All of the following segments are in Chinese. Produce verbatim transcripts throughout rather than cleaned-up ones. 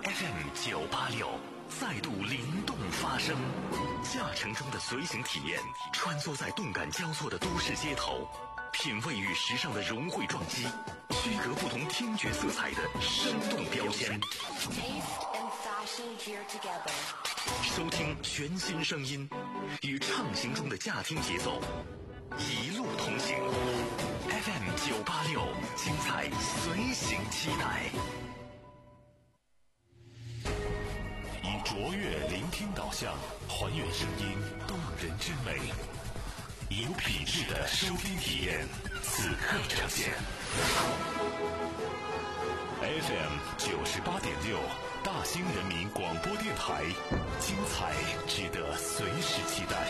F M 九八六再度灵动发声，驾乘中的随行体验，穿梭在动感交错的都市街头，品味与时尚的融汇撞击，区隔不同听觉色彩的生动标签。收听全新声音，与畅行中的驾听节奏，一路同行。F M 九八六，精彩随行期待。以卓越聆听导向，还原声音动人之美，有品质的收听体验，此刻呈现。F M 九十八点六，大兴人民广播电台，精彩值得随时期待。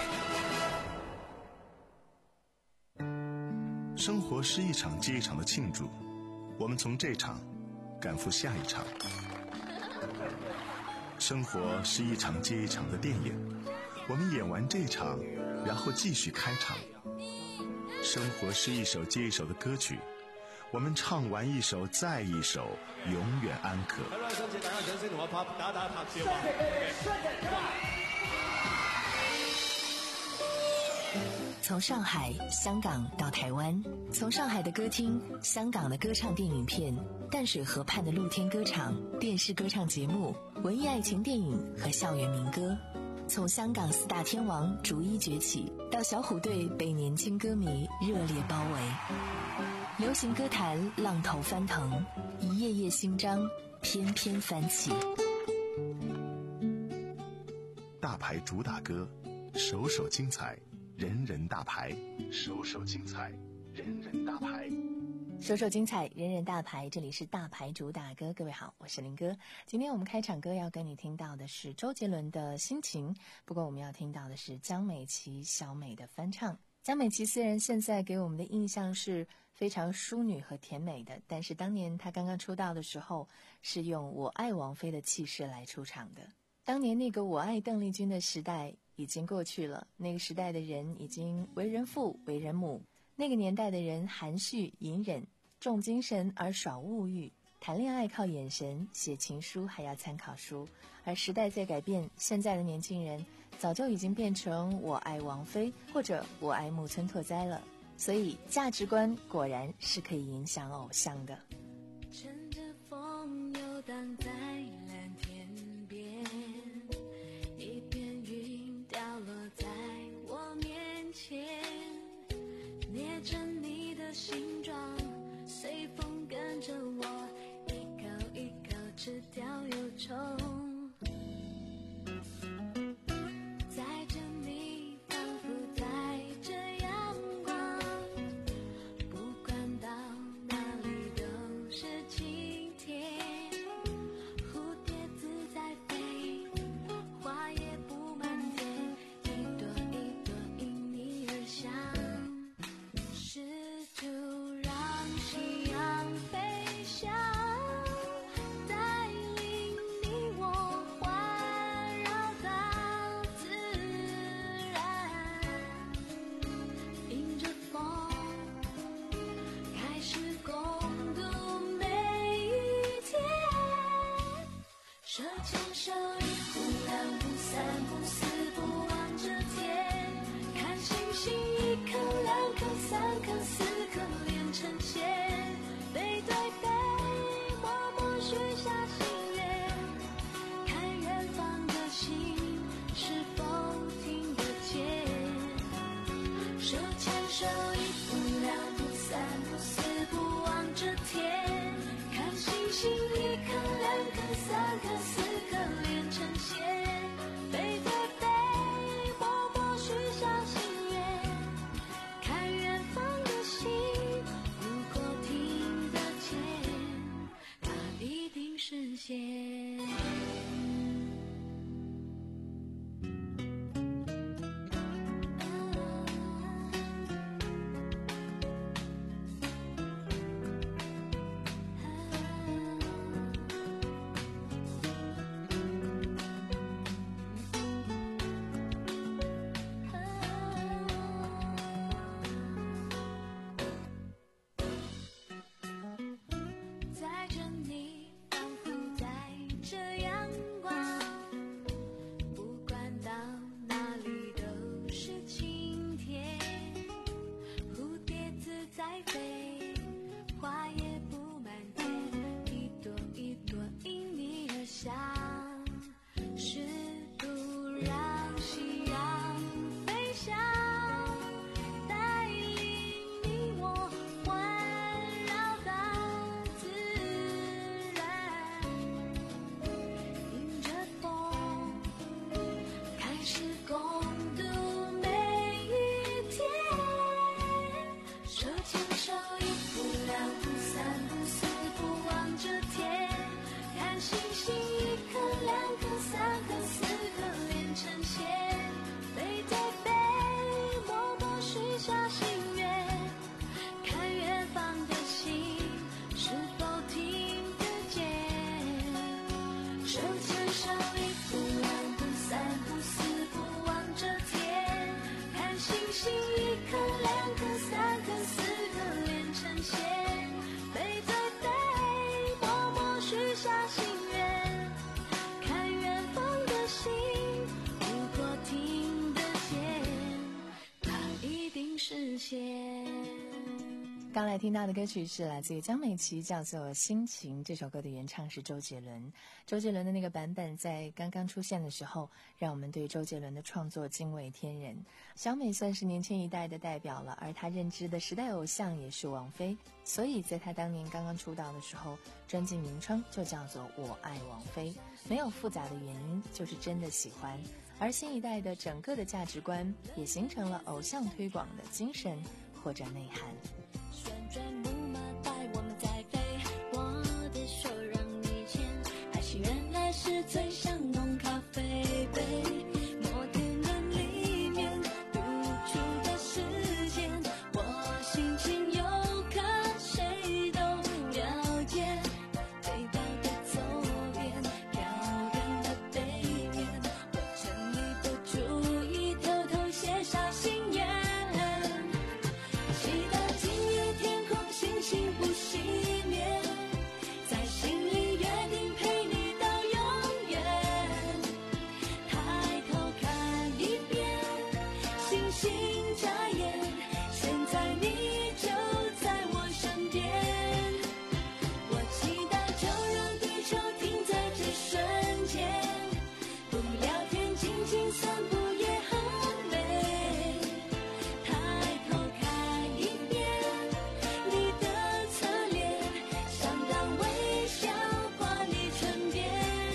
生活是一场接一场的庆祝，我们从这场赶赴下一场。生活是一场接一场的电影，我们演完这场，然后继续开场。生活是一首接一首的歌曲，我们唱完一首再一首，永远安可。 从上海、香港到台湾，从上海的歌厅、香港的歌唱电影片、淡水河畔的露天歌场、电视歌唱节目、文艺爱情电影和校园民歌，从香港四大天王逐一崛起，到小虎队被年轻歌迷热烈包围。流行歌坛浪头翻腾，一页页新章翩翩翻起。 大牌主打歌，首首精彩，人人大牌，首首精彩，人人大牌， 首首精彩，人人大牌。这里是大牌主打歌，各位好，我是林哥。今天我们开场歌要跟你听到的是周杰伦的心情，不过我们要听到的是江美琪小美的翻唱。江美琪虽然现在给我们的印象是非常淑女和甜美的，但是当年她刚刚出道的时候是用我爱王菲的气势来出场的。当年那个我爱邓丽君的时代已经过去了，那个时代的人已经为人父为人母，那个年代的人含蓄隐忍，重精神而少物欲，谈恋爱靠眼神，写情书还要参考书。而时代在改变，现在的年轻人早就已经变成我爱王菲或者我爱木村拓哉了，所以价值观果然是可以影响偶像的。 乘着风游荡在蓝天边，一片云掉落在我面前，捏着你的形状，随风跟着我一口一口吃掉忧愁，载着你仿佛载着阳光，不管到哪里都是晴天，蝴蝶自在飞，花也布满天，一朵一朵因你而香，试图让夕阳飞翔，带领你我环绕到自然，迎着风开始共度每一天，手牵手一步两步三步四步望着天，看星星一颗两颗三颗四颗连成线，背对背默默许下心愿，看远方的心是否听得见，手牵手一步两步三步四步望着天，看星星一颗两颗三颗四颗连成线，背对背默默许下心愿，看远方的心如果听得见，它一定实现。载着你仿佛载刚才听到的歌曲是来自于江美琪，叫做《心情》。这首歌的原唱是周杰伦。周杰伦的那个版本在刚刚出现的时候，让我们对周杰伦的创作惊为天人。小美算是年轻一代的代表了，而她认知的时代偶像也是王菲，所以在她当年刚刚出道的时候，专辑名称就叫做《我爱王菲》，没有复杂的原因，就是真的喜欢。而新一代的整个的价值观也形成了偶像推广的精神或者内涵。 旋转木马带我们在飞，我的手让你牵，爱情原来是最像浓咖啡杯，摩天轮里面独处的时间，我心情有可谁都了解，背包的左边，漂亮的背面，我趁你不注意偷偷写下心愿，期待今夜天空星星不熄灭，在心里约定陪你到永远，抬头看一遍，星星眨眼，现在你就在我身边，我期待就让地球停在这瞬间，不聊天静静散步也很美，抬头看一遍你的侧脸，想当微笑挂你唇边，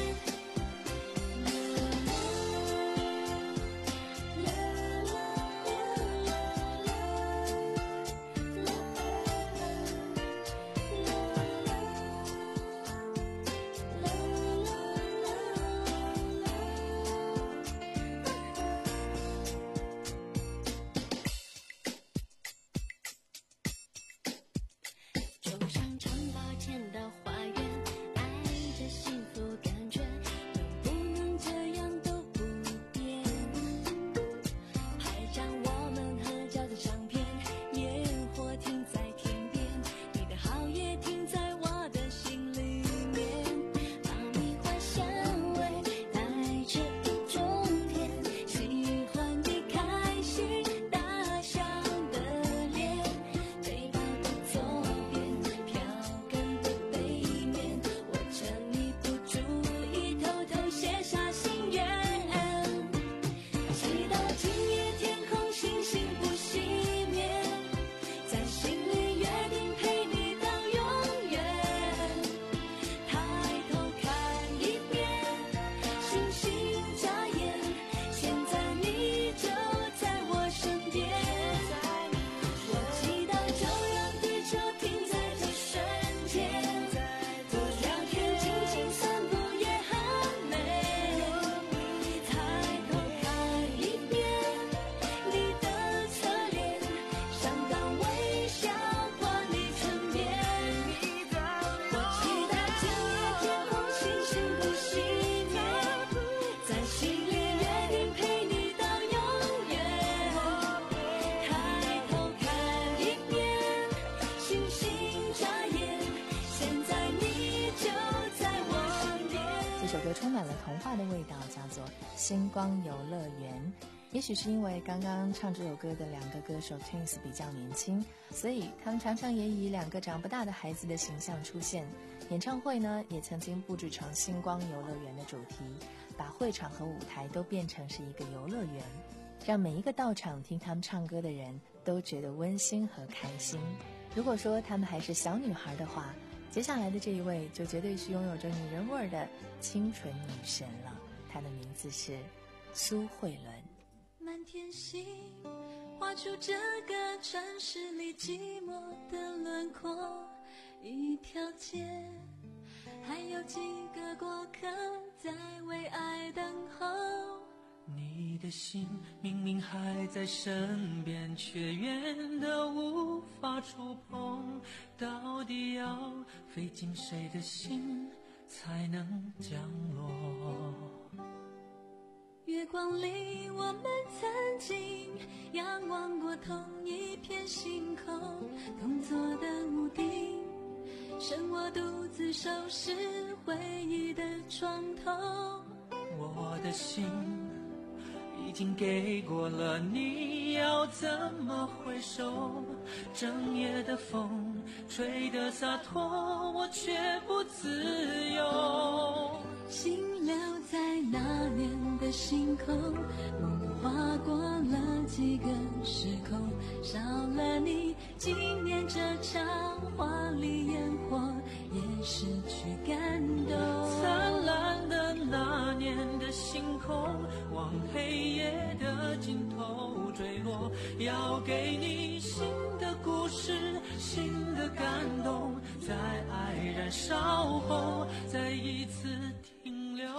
就像城堡前的花园，爱着幸福感觉，能不能这样都不变？拍张我们合照的相片，烟火停在天边，你的好也停在我的心里面，爆米花香味带着一种甜，喜欢你开心大笑的脸，背包的左边，飘跟的背面，我趁你不注意偷偷写下心愿，期待今夜天空星星不熄灭，在心里约定陪你到永远，抬头看一遍，星星眨眼，现在你就在我身边，我期待就让地球停在这瞬间，不聊天静静散步也很美，抬头看一遍你的侧脸，想当微笑挂你唇边，我期待今夜天空星星不熄灭，在心里约定陪你到永远，抬头看一遍，星星眨眼，现在你就在我身边。 这首歌充满了童话的味道，叫做《星光游乐园》。也许是因为刚刚唱这首歌的两个歌手 Twins 比较年轻，所以他们常常也以两个长不大的孩子的形象出现。演唱会呢，也曾经布置成星光游乐园的主题，把会场和舞台都变成是一个游乐园，让每一个到场听他们唱歌的人都觉得温馨和开心。如果说他们还是小女孩的话，接下来的这一位就绝对是拥有着女人味儿的清纯女神了。她的名字是苏慧伦。 满天星画出这个城市里寂寞的轮廓，一条街还有几个过客在为爱等候， 你的心明明还在身边，却远得无法触碰，到底要飞进谁的心才能降落？ 月光里我们曾经仰望过同一片星空，同坐的屋顶剩我独自收拾回忆的床头， 我的心已经给过了，你要怎么回首？ 整夜的风吹得洒脱，我却不自由。 心留在那年的星空，梦划过了几个时空，少了你，今年这场华丽烟火也失去感动。 灿烂的那年的星空，往黑夜的尽头坠落，要给你新的故事，新的感动，在爱燃烧后再一次停留。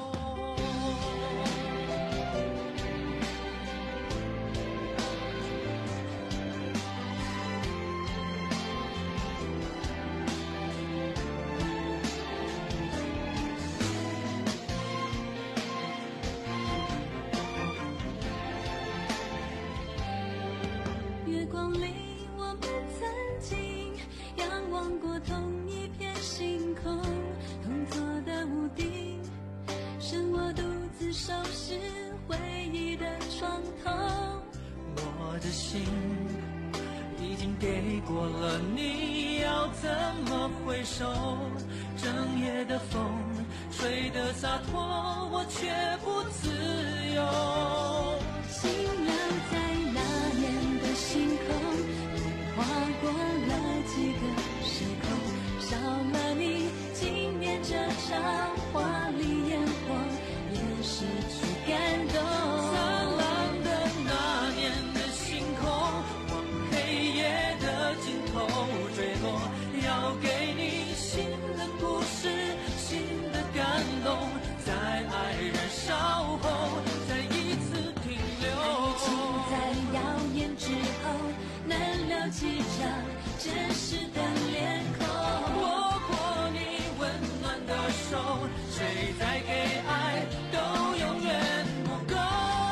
月光里我们曾经仰望过同一片星空，同座的屋顶，剩我独自收拾回忆的床头。 我的心已经给过了你，要怎么回首？整夜的风吹得洒脱，我却不自由。 心留在那年的星空，划过了几个时空，少了你，今年这场华丽烟火也失去感动。 灿烂的那年的星空，往黑夜的尽头坠落，要给你新的故事，新的感动，在爱燃烧后再一次停留。 爱情在耀眼之后，难留几张真实的脸孔。 握过你温暖的手，谁再给爱都永远不够。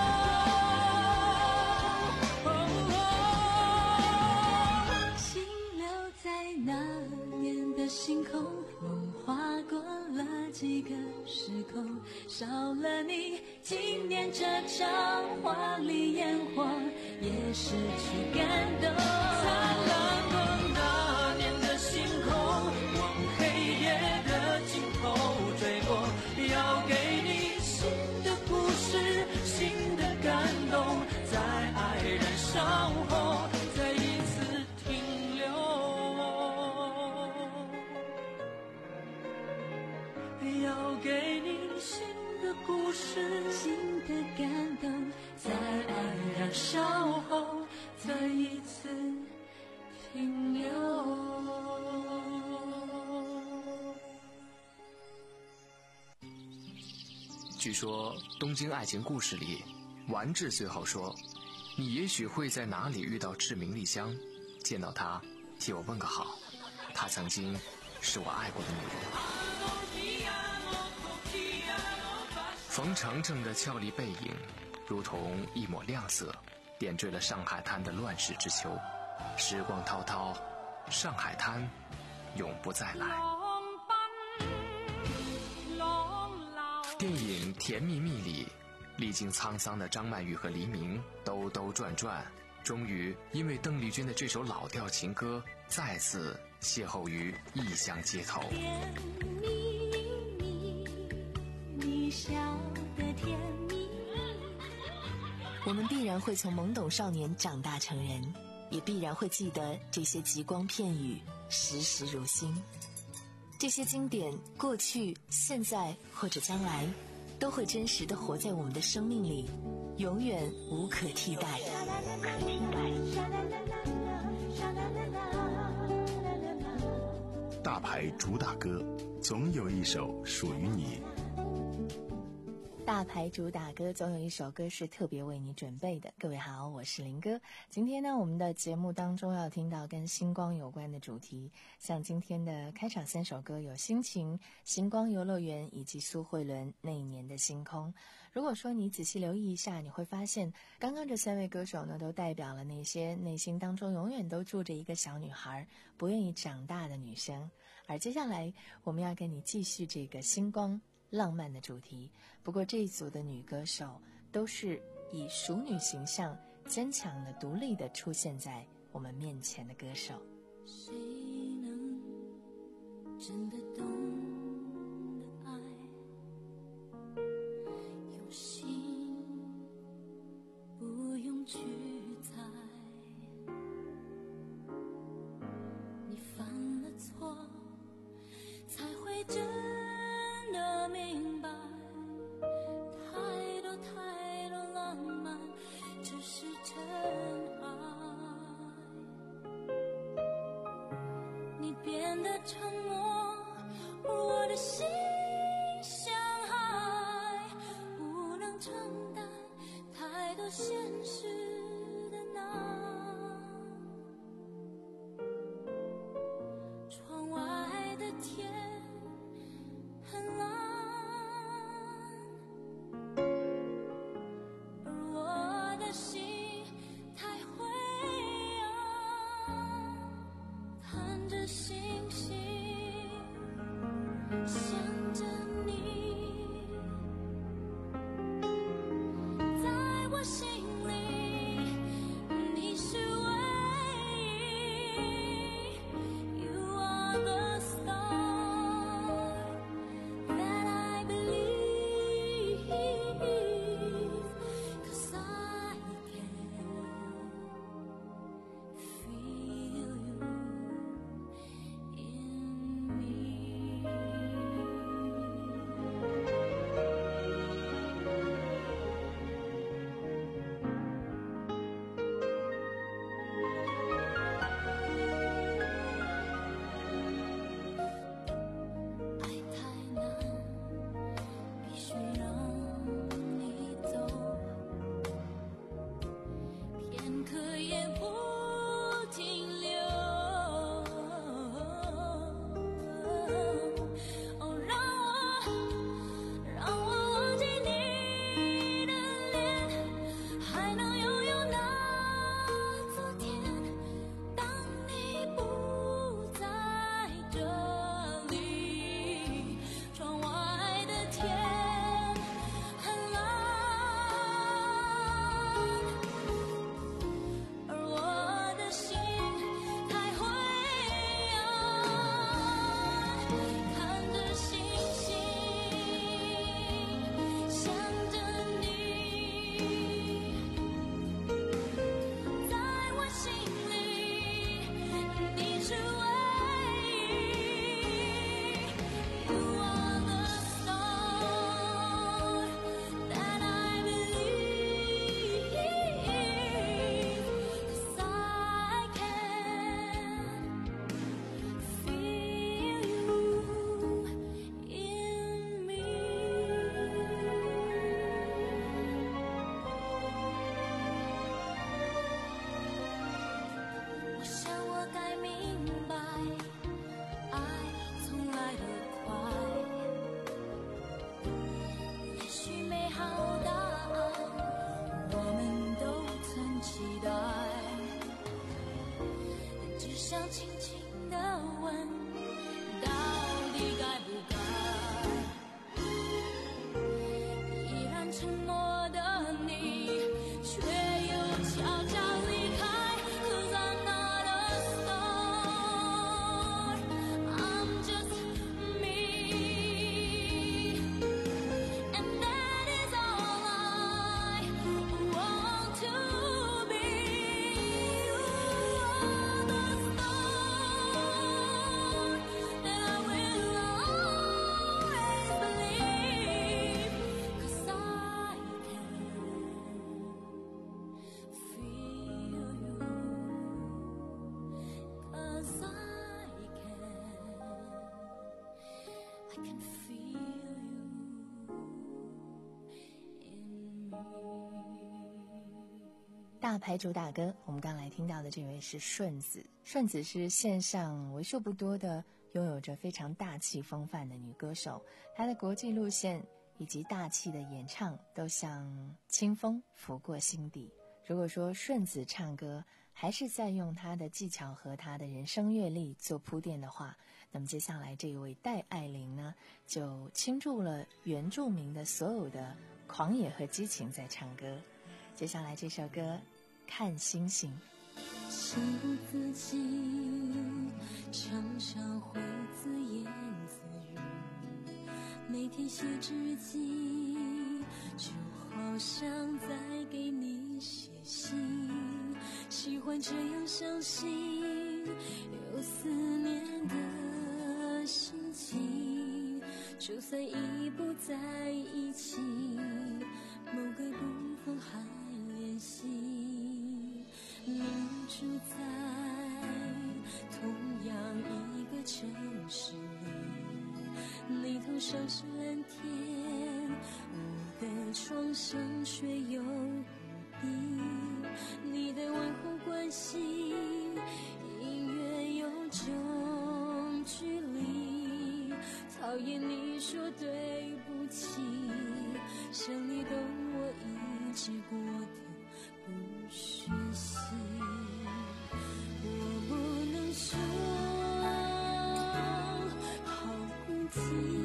心留在那年的星空，梦划过了几个时空，少了你，今年这场华丽烟火也失去感动。 灿烂的那年的星空，往黑夜的尽头坠落，要给你新的故事，新的感动，在爱燃烧后再一次停留。要给你新的故事， 新的感动， 在爱燃烧后再一次停留。 据说东京爱情故事里，丸治最后说，你也许会在哪里遇到志明丽香，见到她替我问个好，她曾经是我爱过的女人。冯程程的俏丽背影如同一抹亮色，点缀了上海滩的乱世之秋。时光滔滔，上海滩永不再来。电影《甜蜜蜜》里，历经沧桑的张曼玉和黎明兜兜转转，终于因为邓丽君的这首老调情歌，再次邂逅于异乡街头。 甜蜜蜜，你笑得甜蜜蜜。 我们必然会从懵懂少年长大成人，也必然会记得这些极光片语，时时如新。这些经典，过去、现在或者将来，都会真实地活在我们的生命里，永远无可替代。 大牌主打歌，总有一首属于你。 大牌主打歌，总有一首歌是特别为你准备的。各位好，我是林哥。今天呢，我们的节目当中要听到跟星光有关的主题，像今天的开场三首歌有心情、星光游乐园以及苏慧伦那一年的星空。如果说你仔细留意一下，你会发现刚刚这三位歌手呢，都代表了那些内心当中永远都住着一个小女孩，不愿意长大的女生。而接下来我们要跟你继续这个星光浪漫的主题，不过这一组的女歌手都是以熟女形象坚强的独立的出现在我们面前的歌手。 谁能真的懂得爱？有心不用去猜，你犯了错才会真的明白，太多太多浪漫只是真爱。你变得沉默，我的心像海，不能承担太多现实的难。窗外的天很蓝，而我的心太灰暗，看着星星，想着你，在我心里你是唯一。 You are the star that I believe, 'cause I can feel you in me. 爱太难，必须让你走，片刻也不停留。哦，让我，让我忘记你的脸，还能拥有那昨天。当你不在这里，窗外的天很蓝，而我的心太灰暗，看着星星，想着你，在我心里你是唯一。You are the star that I believe, 'cause I can feel you in me. 我想我该明白，爱从来得快，也许美好答案我们都曾期待，只想轻轻地问，到底该不该？依然沉默的你，却又悄悄离开。'Cause I'm not a star, I'm just me, and that is all I want to be. You are the star that I will always believe, 'cause I can feel you, 'cause I can, I can feel you in me. 大牌主打歌，我们刚来听到的这位是顺子。顺子是线上为数不多的拥有着非常大气风范的女歌手，她的国际路线以及大气的演唱都像清风拂过心底。如果说顺子唱歌还是在用她的技巧和她的人生阅历做铺垫的话，那么接下来这一位戴爱玲呢，就倾注了原住民的所有的狂野和激情在唱歌。接下来这首歌《看星星》。 情不自禁，常常会自言自语，每天写日记，就好像在给你写信，喜欢这样相信有思念的心情，就算已不在一起，某个部分还联系。你住在同样一个城市里，你头上是蓝天，我的床上却有雨滴，你的问候关系隐约有种距离，讨厌你说对不起，想你懂我一直过的不学习，我不能说好孤寂，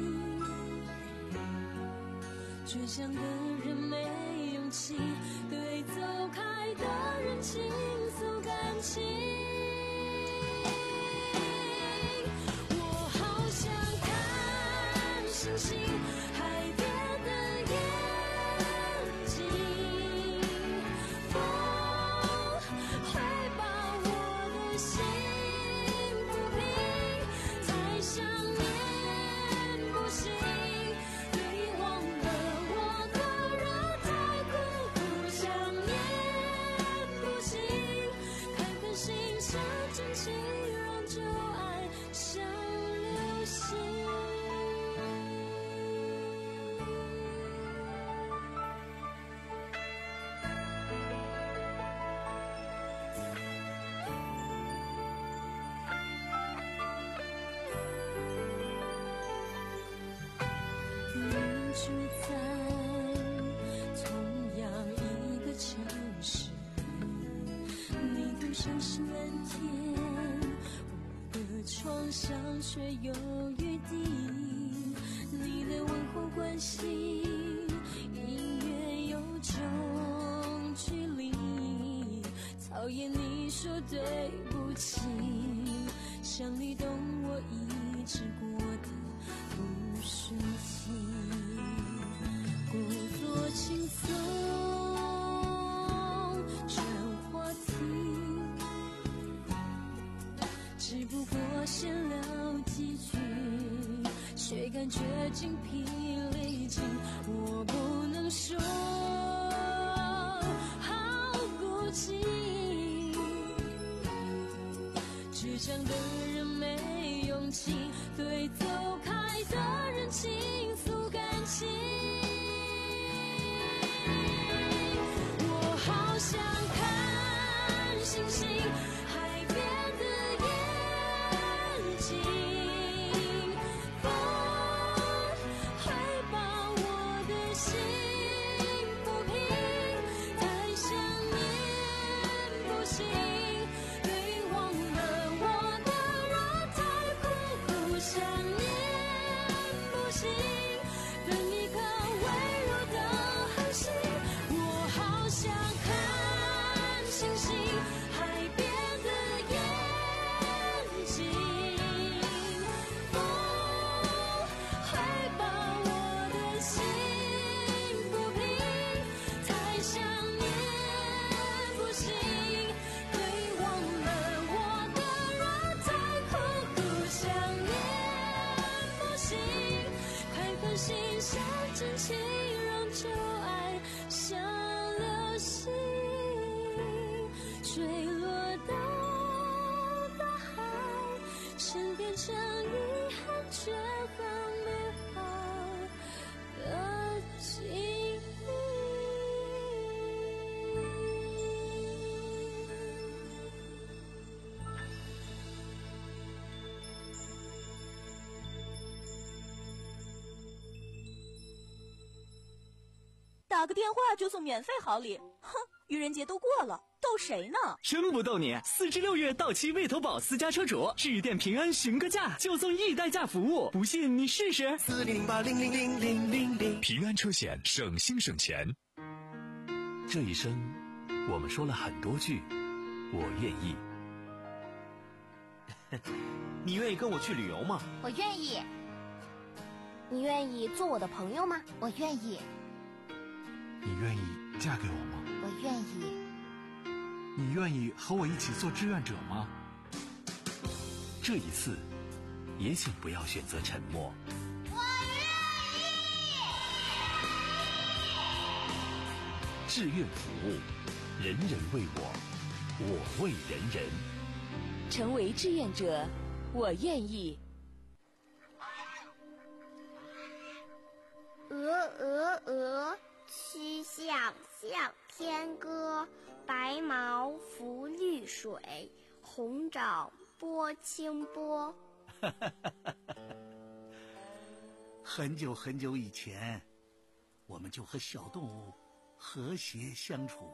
倔强的人没勇气对走开的人倾诉感情，我好想看星星，海边的眼睛，风会把我的心抚平，再想念不行，对忘了我的人太苦苦想念不行，看看星下真情，让旧爱像流星。你住在同样一个城市里，你头上是蓝天，我的床上却有雨滴，你的问候关系隐约有种距离，讨厌你说对不起，想你懂我一直过的不顺心，故作轻松转话题，只不过闲聊几句，却感觉精疲力尽，我不能说好孤寂，倔强的人没勇气对走开的人倾诉感情，我好想看星星，海边的眼睛，风会把我的心抚平，太想念不行，对忘了我的人太苦苦想念不行，等一颗微弱的恒星，我好想看星星，海边的眼睛，风会把我的心抚平，太想念不行，对忘了我的人太苦苦想念不行，快看星下真情，让旧爱像流星坠落到大海，沉淀成遗憾却很美好的记忆。 打个电话就送免费好礼，哼，愚人节都过了，逗谁呢？ 真不逗你，四至六月到期未投保私家车主，致电平安询个价，就送易代驾服务，不信你试试。 四零零八零零零零零零， 平安车险，省心省钱。这一生，我们说了很多句， 我愿意。 你愿意跟我去旅游吗？ 我愿意。你愿意做我的朋友吗？我愿意。 你愿意嫁给我吗？ 我愿意。 你愿意和我一起做志愿者吗？这一次，也请不要选择沉默。 我愿意。志愿服务，人人为我，我为人人。 成为志愿者，我愿意。 鹅鹅鹅，曲项向天歌。白毛浮绿水，红掌拨清波。 很久很久以前，我们就和小动物和谐相处。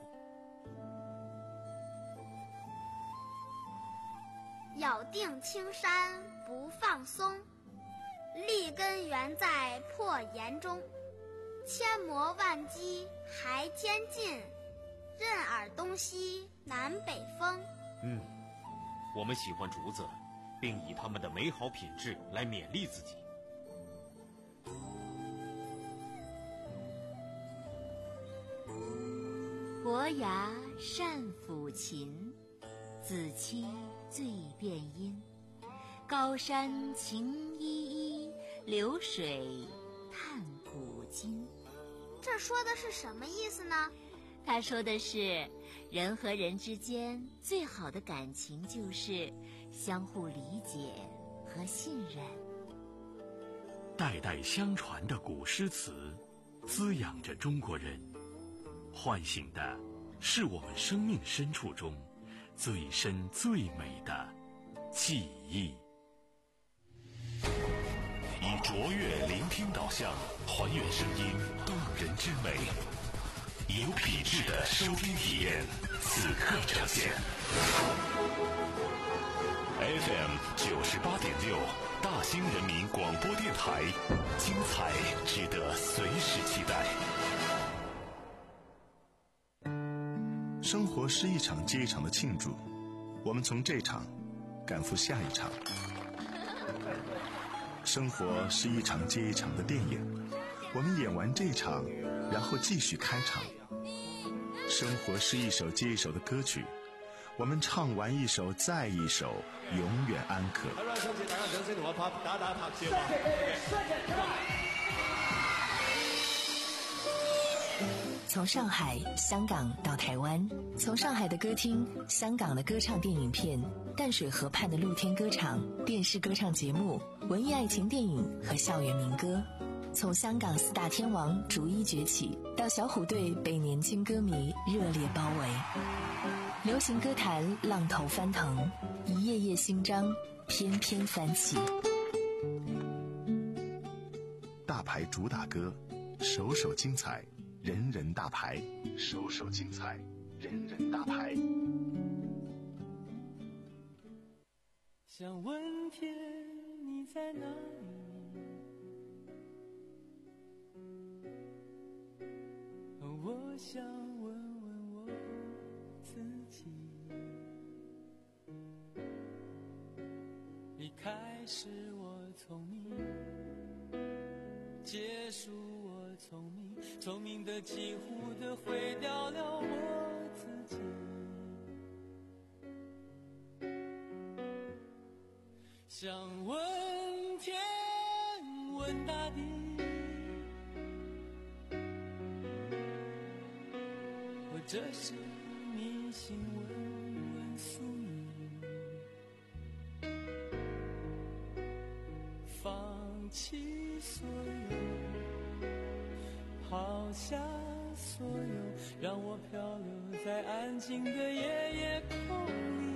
咬定青山不放松，立根原在破岩中。千磨万击还坚劲，任尔东西南北风。 嗯，我们喜欢竹子，并以它们的美好品质来勉励自己。 伯牙善抚琴，子期最辨音。高山晴依依，流水叹古今。 这说的是什么意思呢？ 他说的是，人和人之间最好的感情就是相互理解和信任。 代代相传的古诗词，滋养着中国人，唤醒的是我们生命深处中最深最美的记忆。 以卓越聆听导向，还原声音动人之美。有品质的收听体验，此刻呈现。F M 九十八点六，大兴人民广播电台，精彩值得随时期待。 生活是一场接一场的庆祝，我们从这场赶赴下一场。生活是一场接一场的电影，我们演完这场，然后继续开场。生活是一首接一首的歌曲，我们唱完一首再一首，永远安可。 从上海、香港到台湾，从上海的歌厅、香港的歌唱电影片、淡水河畔的露天歌场、电视歌唱节目、文艺爱情电影和校园民歌，从香港四大天王逐一崛起，到小虎队被年轻歌迷热烈包围，流行歌坛浪头翻腾，一页页新章翩翩翻起。 大牌主打歌，首首精彩，人人大牌，首首精彩，人人大牌。 想问天你在哪里？我想问问我自己。一开始我聪明，结束我聪明，聪明的几乎的毁掉了我自己。想问天问大地，或者是迷信问问宿命，放弃所有，抛下所有，让我漂流在安静的夜夜空里。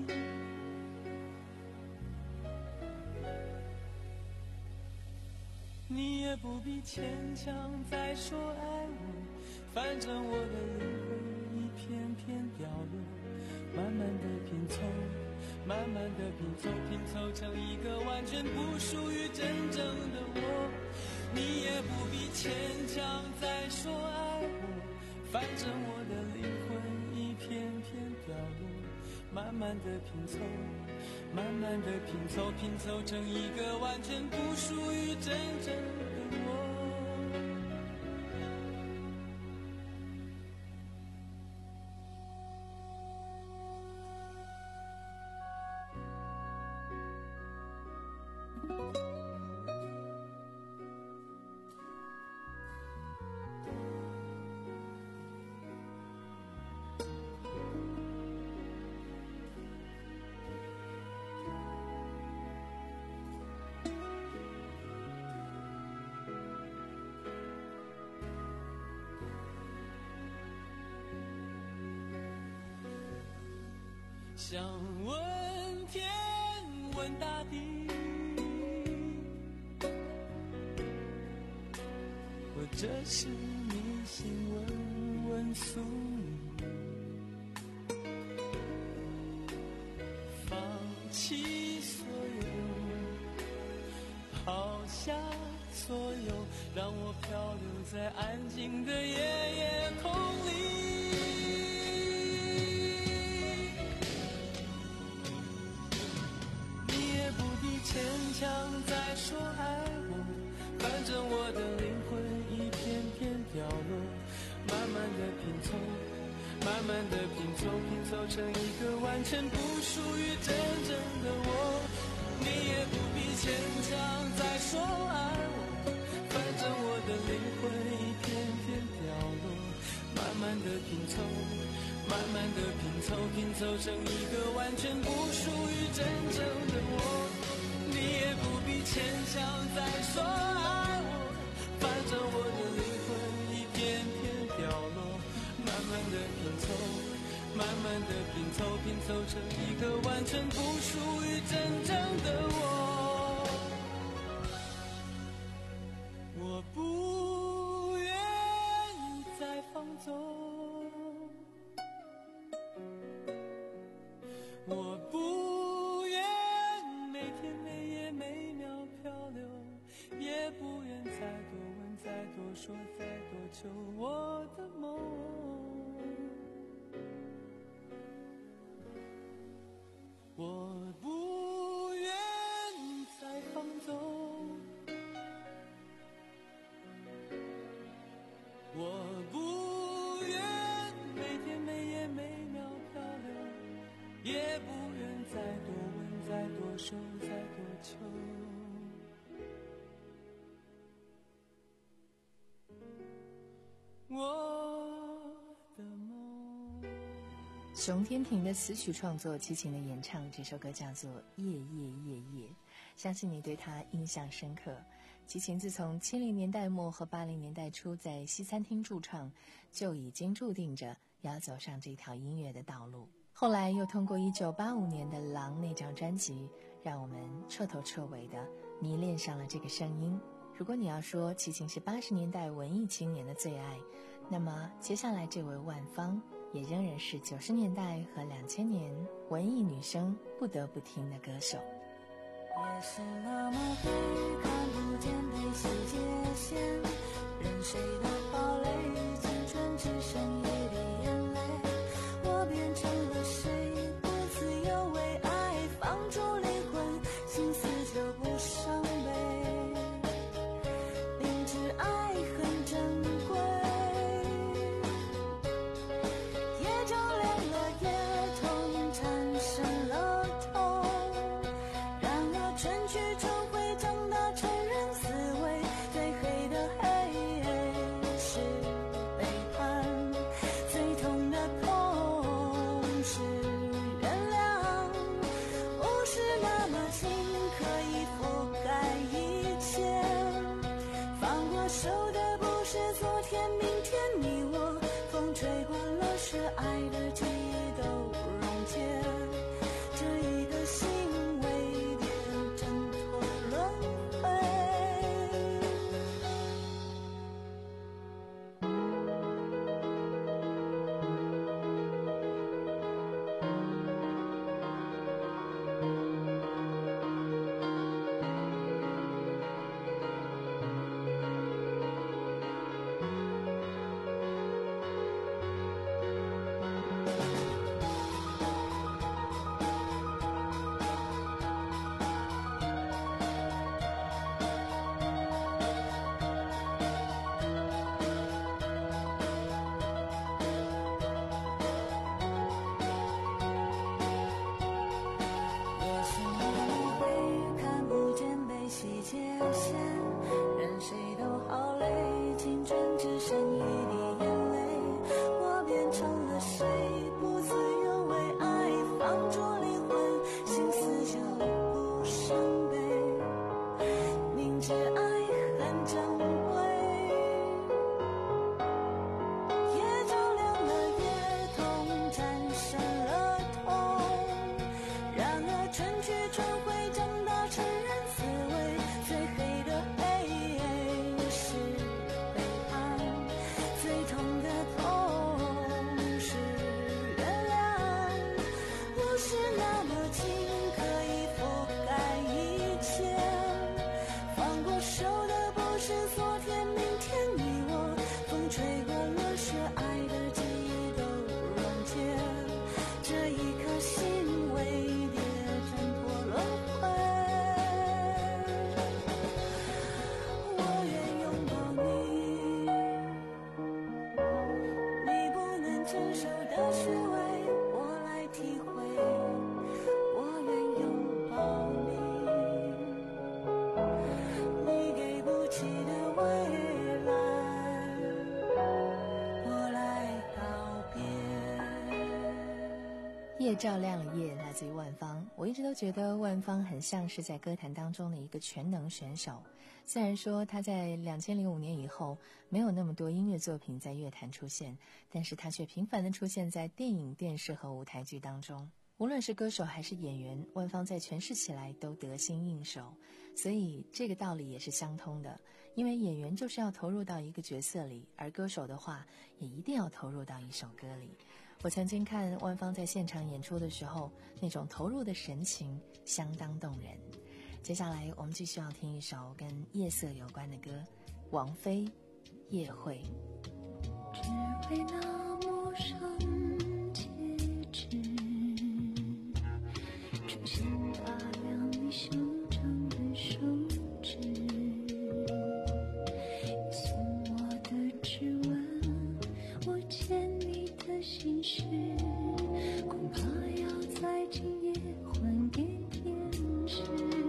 你也不必牵强再说爱我，反正我的灵魂一片片掉落，慢慢的拼凑，慢慢的拼凑，拼凑成一个完全不属于真正的我。你也不必牵强再说爱我，反正我的灵魂一片片掉落， 慢慢的拼凑，慢慢的拼凑，拼凑成一个完全不属于真正的我。想问天，问大地，或者是迷信问问宿命，放弃所有，抛下所有，让我漂流在安静的夜夜空里。牵强再说爱我，反正我的灵魂一片片掉落，慢慢的拼凑，慢慢的拼凑，拼凑成一个完全不属于真正的我。你也不必牵强再说爱我，反正我的灵魂一片片掉落，慢慢的拼凑，慢慢的拼凑，拼凑成一个完全不属于真正的我。你也不必牵强再说爱我，反正我的灵魂一片片掉落，慢慢的拼凑，慢慢的拼凑，拼凑成一个完全不属于真正的我。我不愿意再放纵，我不愿每天每夜每秒漂流，也不愿再多问再多说再多求我的梦。我不愿再放纵，我不愿每天每夜每秒漂流，也不愿再多问再多说再多求。我的梦。 熊天平的词曲创作，齐秦的演唱，这首歌叫做《夜夜夜夜》，相信你对他印象深刻。齐秦自从七零年代末和八零年代初在西餐厅驻唱，就已经注定着要走上这条音乐的道路。后来又通过一九八五年的《狼》那张专辑，让我们彻头彻尾的迷恋上了这个声音。如果你要说齐秦是八十年代文艺青年的最爱，那么接下来这位万芳也仍然是九十年代和两千年文艺女生不得不听的歌手。 夜是那么黑，看不见悲喜界限，任谁的堡垒，青春只剩一滴眼泪。我变成了谁，不自由为爱放逐灵魂，心思就不伤悲。明知爱很珍贵，夜照亮了夜痛，产生了痛。然而春去春回，长大成人思维，最黑的黑是背叛，最痛的痛是原谅。不是那么轻可以覆盖一切，放过手的不是昨天明天，你我风吹过了是爱的记忆都溶解，这一个心为点挣脱轮回。 夜照亮了夜，来自于万芳。我一直都觉得万芳很像是在歌坛当中的一个全能选手。虽然说他在两千零五年以后没有那么多音乐作品在乐坛出现，但是他却频繁地出现在电影、电视和舞台剧当中。无论是歌手还是演员，万芳在诠释起来都得心应手。所以这个道理也是相通的，因为演员就是要投入到一个角色里，而歌手的话也一定要投入到一首歌里。我曾经看万芳在现场演出的时候，那种投入的神情相当动人。接下来我们继续要听一首跟夜色有关的歌，王菲《夜会》。 只为那陌生戒指，出现大量你修长的手指，送我的指纹，我牵你的心事，恐怕要在今夜还给天使。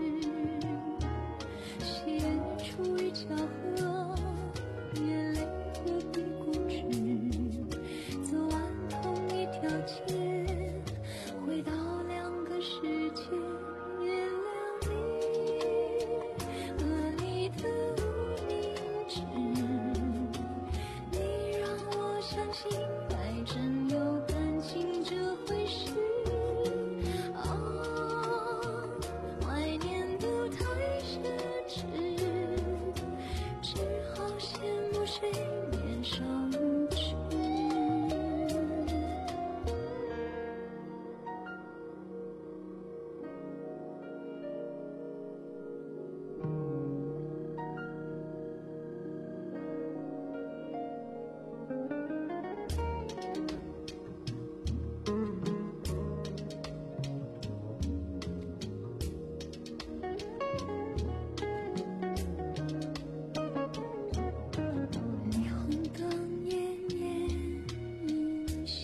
写出于巧合，眼泪何必固执，走完同一条街，回到两个世界，原谅你和你的无名指，你让我相信爱真有感情这回事。啊，怀念都太奢侈，只好羡慕谁年少无知。霓虹灯奄奄一息，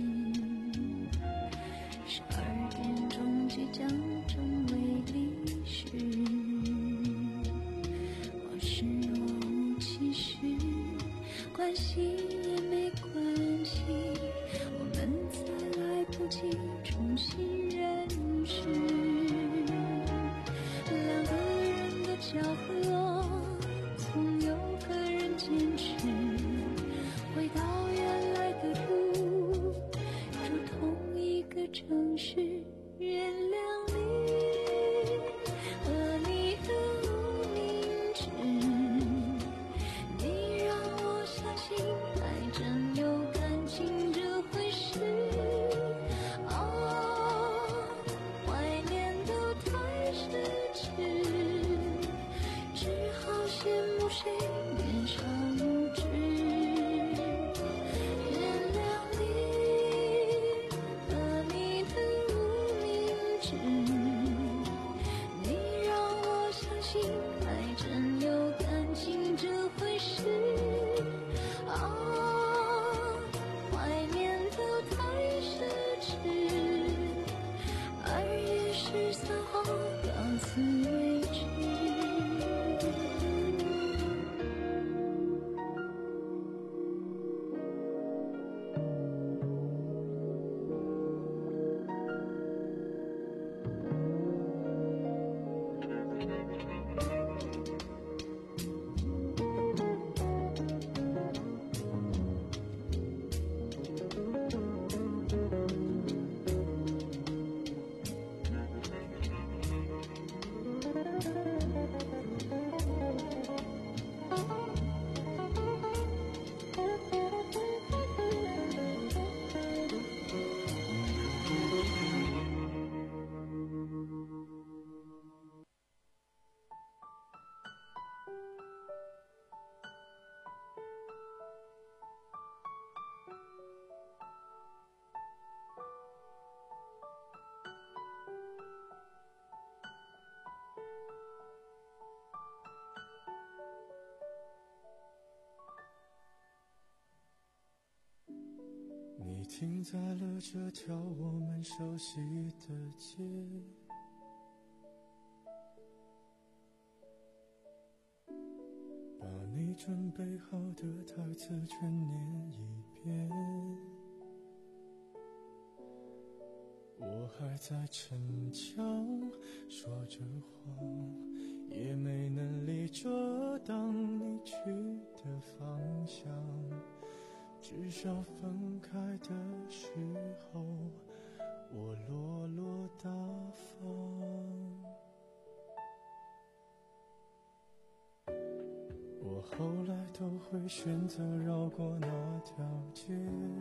十二点钟即将成为历史。往事若无其事，关系也没关系，我们才来不及重新认识。两个人的巧合，总有个人坚持，回到原来的路，住同一个城市。原谅你和你的无名指，你让我相信爱真有感情这回事。啊，怀念都太奢侈，只好羡慕谁年少无知。原谅你和你的无名指，你让我相信爱真有感情这回事。啊，怀念都太奢侈，二月十三号到此为止。 你停在了这条我们熟悉的街，把你准备好的台词全念一遍。 我还在逞强说着谎，也没能力遮挡你去的方向，至少分开的时候我落落大方。我后来都会选择绕过那条街，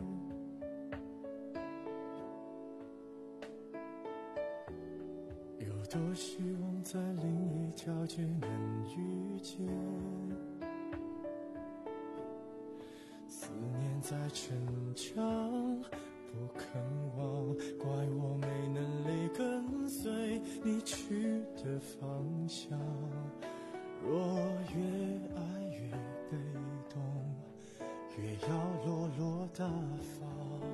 有多希望在另一条街能遇见，思念在逞强不肯忘，怪我没能力跟随你去的方向，若越爱越被动，越要落落大方。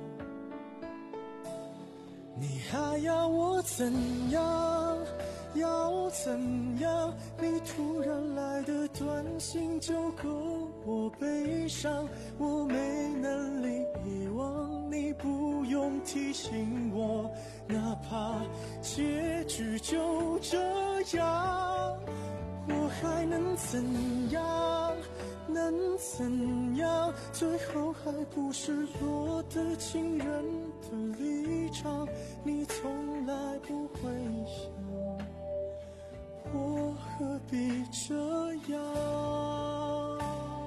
你还要我怎样？要怎样？你突然来的短信就够我悲伤，我没能力遗忘，你不用提醒我，哪怕结局就这样，我还能怎样？能怎样？最后还不是落得情人的立场，你从来不会想，我何必这样？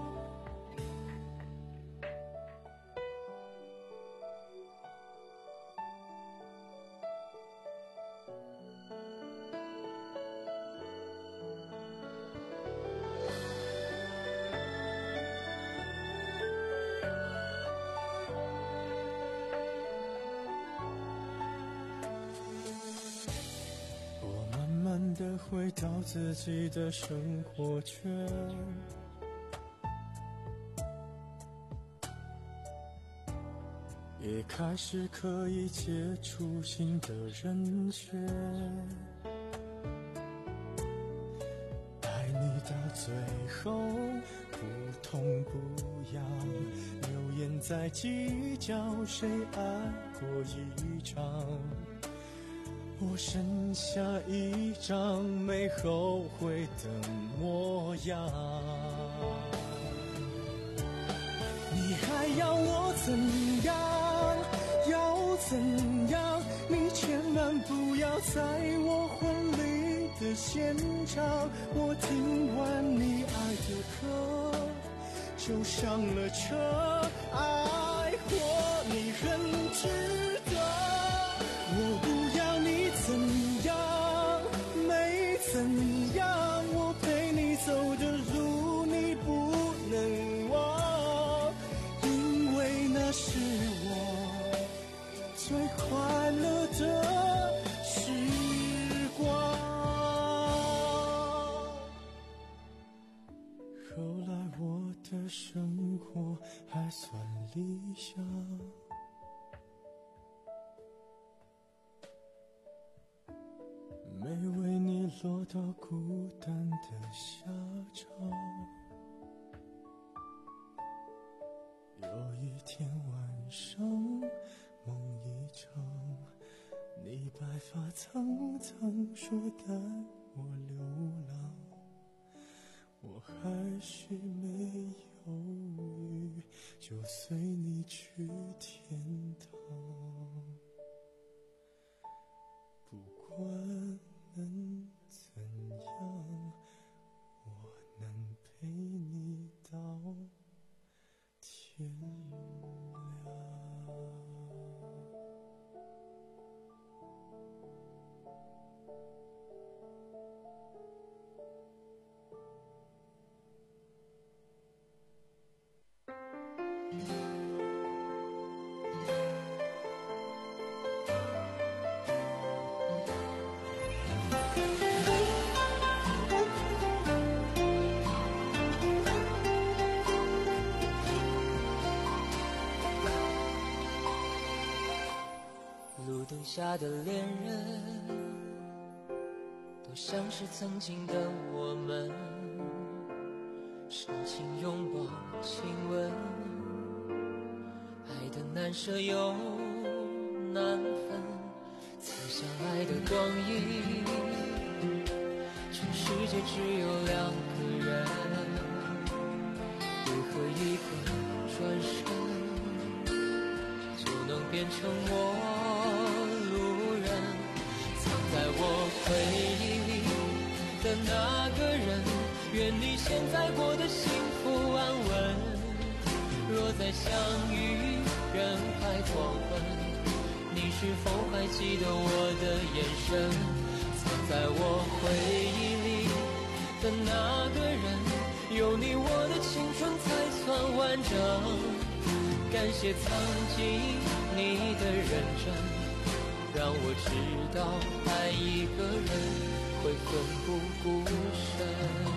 的回到自己的生活圈，也开始可以接触新的人选，爱你到最后不痛不痒，流言在计较谁爱过一场，我剩下一张没后悔的模样。你还要我怎样？要怎样？你千万不要在我婚礼的现场，我听完你爱的歌就上了车，爱过你很值得，我不要你怎样，没怎样，我陪你走的路你不能忘，因为那是我最快乐的时光。后来我的生活还算理想，没为你落到孤单的下场。有一天晚上梦一场，你白发苍苍说带我流浪，我还是没犹豫就随你去天堂，不管能怎样，我能陪你到天亮。 路灯下的恋人，都像是曾经的我们，深情拥抱亲吻，爱的难舍又难分， 曾相爱的光阴，全世界只有两个人，为何一个转身就能变成陌路人？藏在我回忆里的那个人，愿你现在过得幸福安稳。若再相遇人海黄昏，你是否还记得我的眼神？藏在我回忆里的那个人，有你我的青春才算完整。感谢曾经你的认真，让我知道爱一个人会奋不顾身。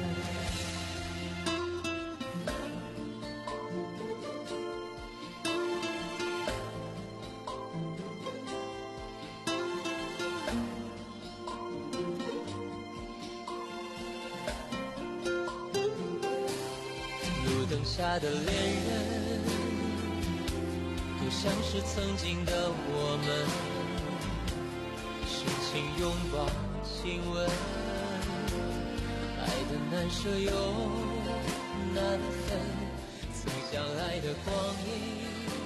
路灯下的恋人，多像是曾经的我们，深情拥抱亲吻，爱的难舍又难分。曾相爱的光阴，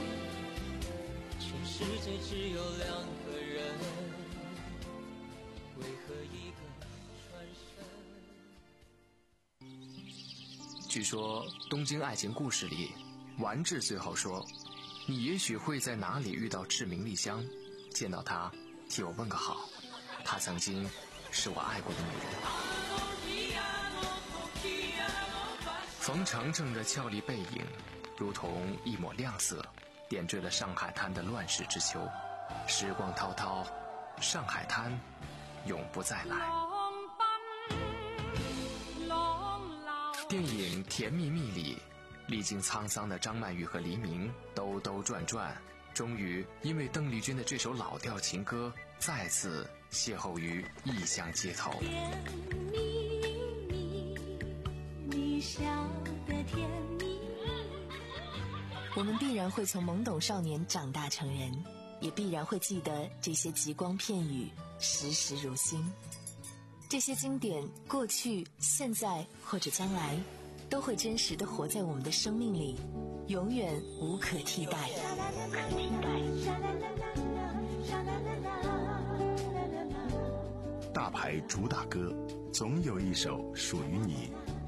全世界只有两个人，为何一个转身？ 据说《东京爱情故事》里，丸治最后说：“你也许会在哪里遇到志明丽香，见到她，替我问个好。她曾经是我爱过的女人。”冯程程的俏丽背影，如同一抹亮色，点缀了上海滩的乱世之秋。时光滔滔，上海滩永不再来。电影《甜蜜蜜》里，历经沧桑的张曼玉和黎明兜兜转转，终于因为邓丽君的这首老调情歌，再次邂逅于异乡街头。 甜蜜蜜，你笑得甜蜜。 我们必然会从懵懂少年长大成人，也必然会记得这些极光片语，时时如新。这些经典，过去、现在或者将来，都会真实地活在我们的生命里，永远无可替代。 大牌主打歌，总有一首属于你。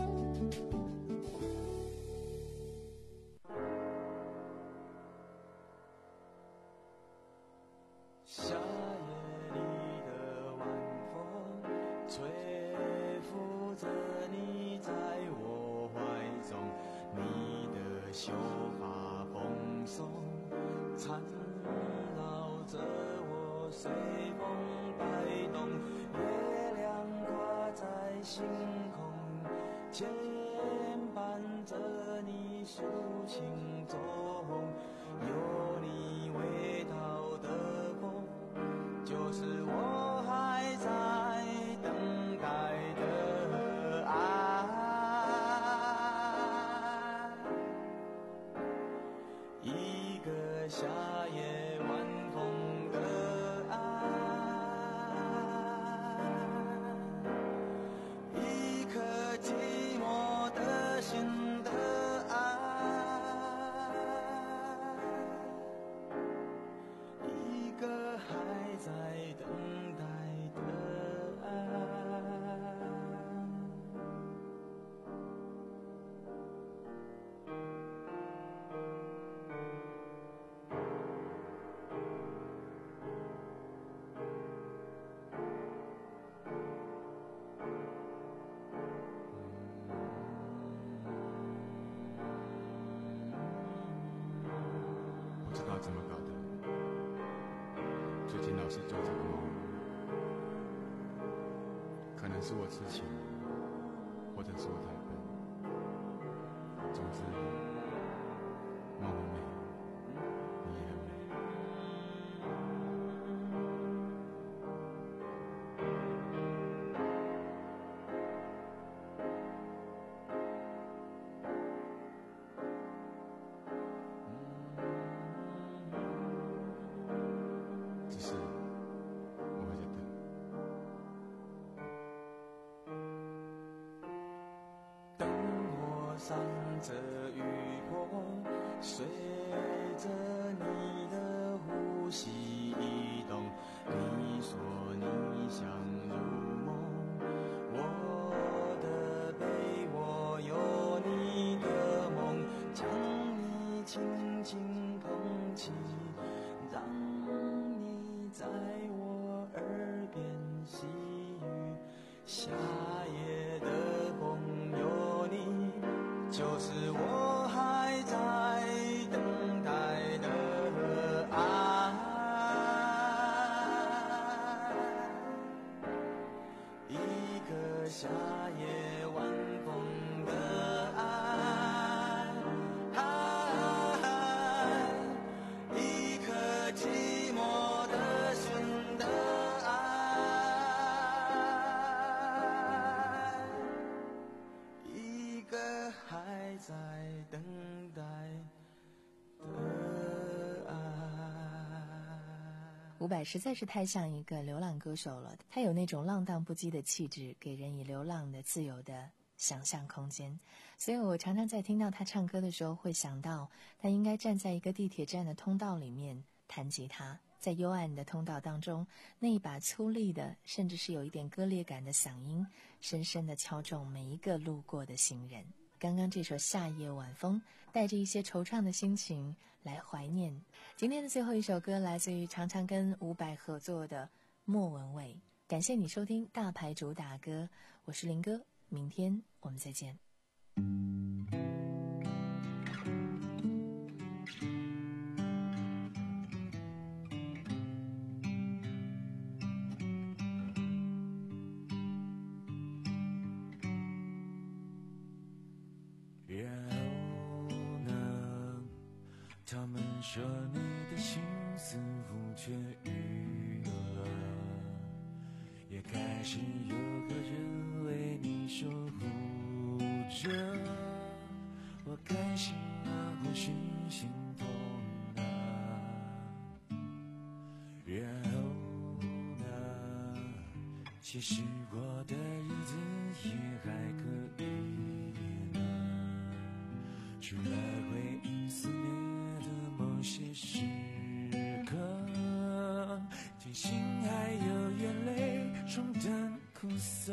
秀发蓬松，缠绕着我随风摆动，月亮挂在星空，牵绊着你抒情中，有你味道的风，就是我还在等待的爱。一个夏夜晚风的爱，一颗寂寞的心的爱，一个还在等待的爱。不知道怎么搞的，最近老是做这个梦，可能是我痴情，或者是我太笨，总之梦很美，你也很美。只是着雨过，随着你的呼吸移动。你说你想入梦，我的背我有你的梦，将你轻轻捧起，让你在我耳边细语。夏夜的风有你，就是我还在等待的爱。一个夏夜晚风的爱，一颗寂寞的心的爱，一个还在等待的爱。 伍佰实在是太像一个流浪歌手了，他有那种浪荡不羁的气质，给人以流浪的自由的想象空间。所以我常常在听到他唱歌的时候，会想到他应该站在一个地铁站的通道里面弹吉他，在幽暗的通道当中，那一把粗粝的甚至是有一点割裂感的嗓音，深深地敲中每一个路过的行人。刚刚这首夏夜晚风，带着一些惆怅的心情来怀念。今天的最后一首歌来自于常常跟伍佰合作的莫文蔚。感谢你收听大牌主打歌，我是林哥，明天我们再见。 他们说你的心似乎痊愈了，也开始有个人为你守护着。我开心啊，或许心痛啊，然后呢，其实我的日子也还可以呢，除了回忆思念某些时刻，庆幸还有眼泪冲淡苦涩，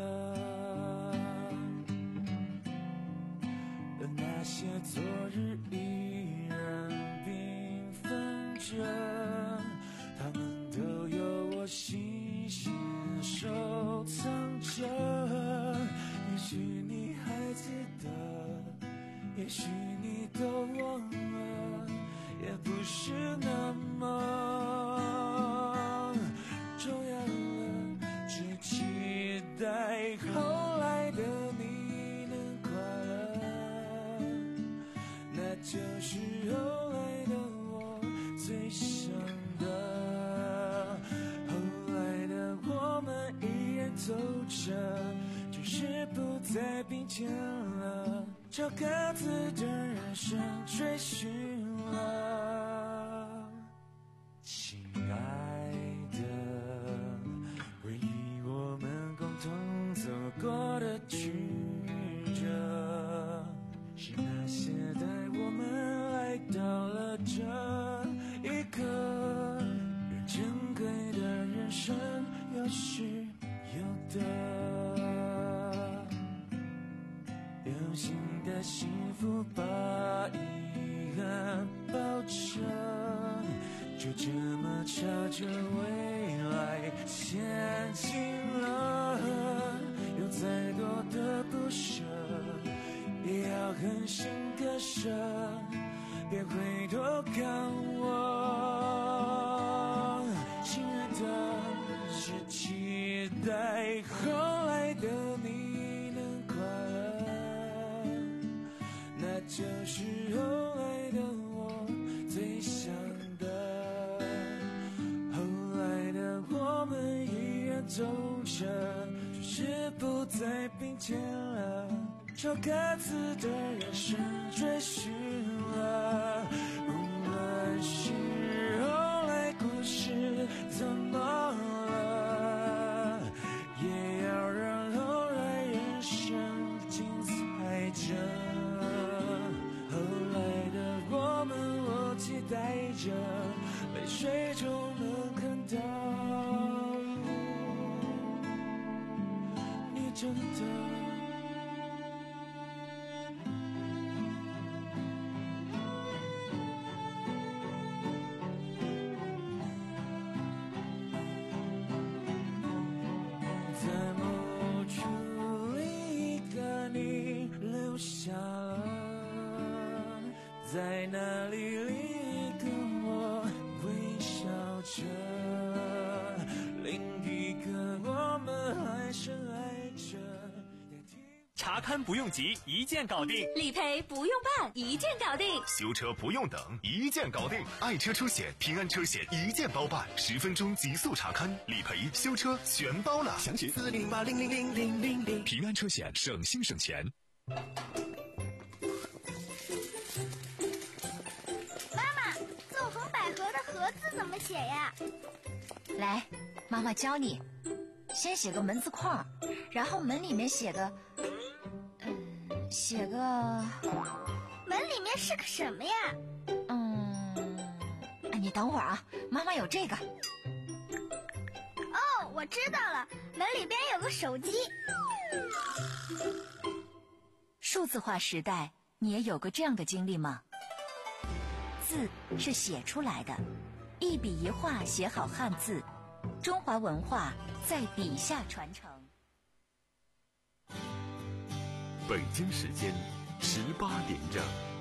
而那些昨日依然缤纷着，他们都有我细心收藏着。也许你还记得，也许你都忘了，也不是那么重要了，只期待后来的你能快乐，那就是后来的我最想的。后来的我们依然走着，只是不再并肩了，找各自的人生追寻了。亲爱的，回忆我们共同走过的曲折，是那些带我们来到了这一刻，让珍贵的人生有失有得，有新的幸福把遗憾抱着，就这么朝着未来前进了。有再多的不舍，也要狠心割舍，别回头看我。亲爱的，是期待后来的你能快乐，那就是后来的我最想的。后来的我们依然走着，只是不再并肩了，找各自的人生追寻了。无论是后来故事怎么了，也要让后来人生精彩着。 着，泪水就能看到你真的。在那里你跟我微笑着，另一个我们还深爱着。 查看不用急，一键搞定； 理赔不用办，一键搞定； 修车不用等，一键搞定。爱车车险、平安车险一键包办，十分钟极速查看，理赔、修车全包了。 详情四零八零零零零零零。 平安车险，省心省钱。 盒子怎么写呀？ 来，妈妈教你。先写个门字框，然后门里面写个，嗯，写个。 门里面是个什么呀？ 嗯，哎，你等会儿啊，妈妈有这个。 哦，我知道了，门里边有个手机。 数字化时代，你也有个这样的经历吗？字是写出来的，一笔一画写好汉字，中华文化在笔下传承。 北京时间十八点整。